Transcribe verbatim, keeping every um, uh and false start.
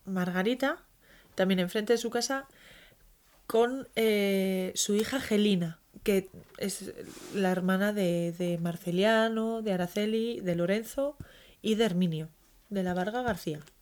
Margarita, también enfrente de su casa, con eh, su hija Gelina, que es la hermana de, de Marceliano, de Araceli, de Lorenzo y de Herminio, de la Varga García.